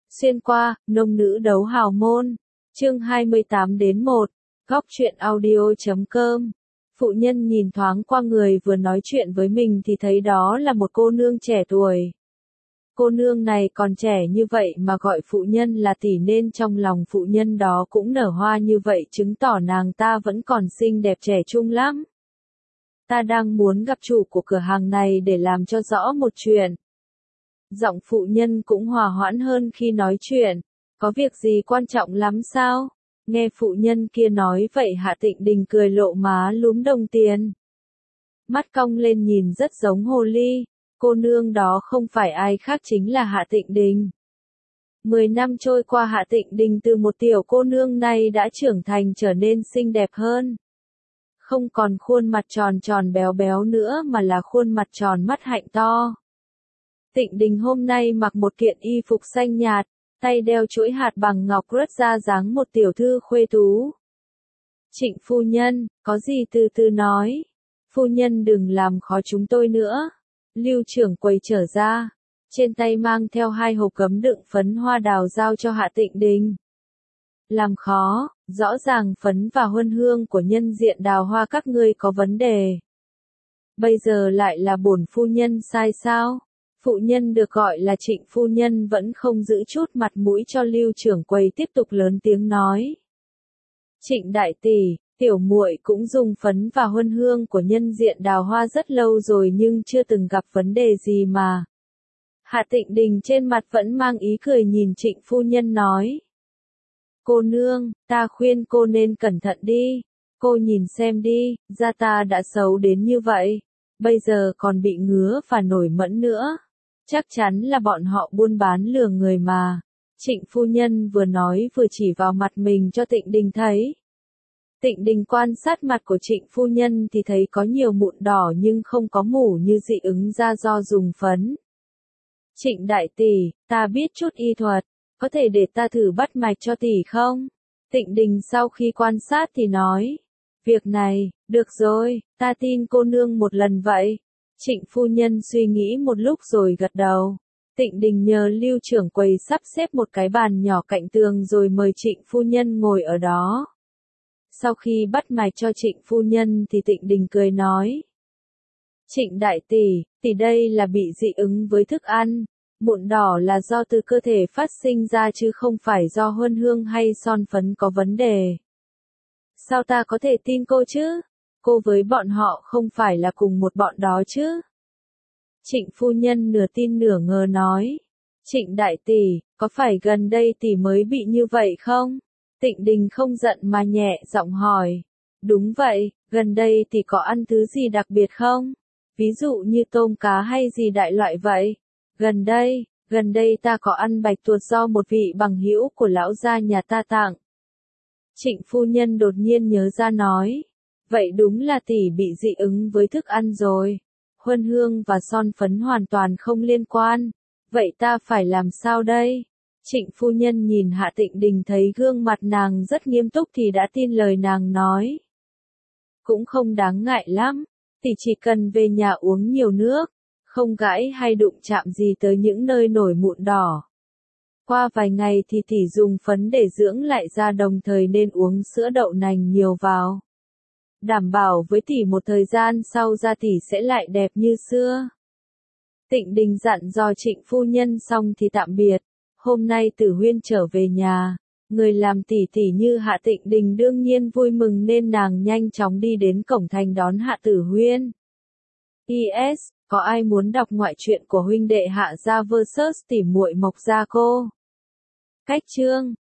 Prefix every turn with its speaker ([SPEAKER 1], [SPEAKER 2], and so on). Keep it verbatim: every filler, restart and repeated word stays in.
[SPEAKER 1] Xuyên qua, nông nữ đấu hào môn. Chương hai mươi tám đến một. Góc truyện audio chấm com. Phụ nhân nhìn thoáng qua người vừa nói chuyện với mình thì thấy đó là một cô nương trẻ tuổi. Cô nương này còn trẻ như vậy mà gọi phụ nhân là tỷ nên trong lòng phụ nhân đó cũng nở hoa như vậy, chứng tỏ nàng ta vẫn còn xinh đẹp trẻ trung lắm. Ta đang muốn gặp chủ của cửa hàng này để làm cho rõ một chuyện. Giọng phụ nhân cũng hòa hoãn hơn khi nói chuyện. Có việc gì quan trọng lắm sao? Nghe phụ nhân kia nói vậy Hạ Tịnh Đình cười lộ má lúm đồng tiền. Mắt cong lên nhìn rất giống hồ ly. Cô nương đó không phải ai khác chính là Hạ Tịnh Đình. Mười năm trôi qua Hạ Tịnh Đình từ một tiểu cô nương này đã trưởng thành trở nên xinh đẹp hơn. Không còn khuôn mặt tròn tròn béo béo nữa mà là khuôn mặt tròn mắt hạnh to. Tịnh Đình hôm nay mặc một kiện y phục xanh nhạt, tay đeo chuỗi hạt bằng ngọc rất ra dáng một tiểu thư khuê tú. Trịnh phu nhân, có gì từ từ nói. Phu nhân đừng làm khó chúng tôi nữa. Lưu trưởng quầy trở ra, trên tay mang theo hai hộp gấm đựng phấn hoa đào giao cho Hạ Tịnh Đình. Làm khó, rõ ràng phấn và huân hương của nhân diện đào hoa các ngươi có vấn đề. Bây giờ lại là bổn phu nhân sai sao? Phụ nhân được gọi là Trịnh phu nhân vẫn không giữ chút mặt mũi cho Lưu trưởng quầy tiếp tục lớn tiếng nói. Trịnh đại tỷ, tiểu muội cũng dùng phấn và huân hương của nhân diện đào hoa rất lâu rồi nhưng chưa từng gặp vấn đề gì mà. Hạ Tịnh Đình trên mặt vẫn mang ý cười nhìn Trịnh phu nhân nói. Cô nương, ta khuyên cô nên cẩn thận đi. Cô nhìn xem đi, da ta đã xấu đến như vậy. Bây giờ còn bị ngứa và nổi mẫn nữa. Chắc chắn là bọn họ buôn bán lừa người mà. Trịnh phu nhân vừa nói vừa chỉ vào mặt mình cho Tịnh Đình thấy. Tịnh Đình quan sát mặt của Trịnh phu nhân thì thấy có nhiều mụn đỏ nhưng không có mủ như dị ứng da do dùng phấn. Trịnh đại tỷ, ta biết chút y thuật, có thể để ta thử bắt mạch cho tỷ không? Tịnh Đình sau khi quan sát thì nói. Việc này, được rồi, ta tin cô nương một lần vậy. Trịnh phu nhân suy nghĩ một lúc rồi gật đầu. Tịnh Đình nhờ Lưu trưởng quầy sắp xếp một cái bàn nhỏ cạnh tường rồi mời Trịnh phu nhân ngồi ở đó. Sau khi bắt mạch cho Trịnh phu nhân thì Tịnh Đình cười nói. Trịnh đại tỷ, tỷ đây là bị dị ứng với thức ăn. Mụn đỏ là do từ cơ thể phát sinh ra chứ không phải do huân hương hay son phấn có vấn đề. Sao ta có thể tin cô chứ? Cô với bọn họ không phải là cùng một bọn đó chứ? Trịnh phu nhân nửa tin nửa ngờ nói. Trịnh đại tỷ, có phải gần đây tỷ mới bị như vậy không? Tịnh Đình không giận mà nhẹ giọng hỏi. Đúng vậy, gần đây tỷ có ăn thứ gì đặc biệt không? Ví dụ như tôm cá hay gì đại loại vậy? Gần đây, gần đây ta có ăn bạch tuộc do một vị bằng hữu của lão gia nhà ta tặng. Trịnh phu nhân đột nhiên nhớ ra nói. Vậy đúng là tỷ bị dị ứng với thức ăn rồi. Huân hương và son phấn hoàn toàn không liên quan. Vậy ta phải làm sao đây? Trịnh phu nhân nhìn Hạ Tịnh Đình thấy gương mặt nàng rất nghiêm túc thì đã tin lời nàng nói. Cũng không đáng ngại lắm. Tỷ chỉ cần về nhà uống nhiều nước. Không gãi hay đụng chạm gì tới những nơi nổi mụn đỏ. Qua vài ngày thì tỷ dùng phấn để dưỡng lại da đồng thời nên uống sữa đậu nành nhiều vào. Đảm bảo với tỷ một thời gian sau da tỷ sẽ lại đẹp như xưa. Tịnh Đình dặn dò Trịnh phu nhân xong thì tạm biệt. Hôm nay Tử Huyên trở về nhà. Người làm tỷ tỷ như Hạ Tịnh Đình đương nhiên vui mừng nên nàng nhanh chóng đi đến cổng thành đón Hạ Tử Huyên. i ét. Có ai muốn đọc ngoại truyện của huynh đệ Hạ Gia versus tỉ muội Mộc Gia cô? Cách chương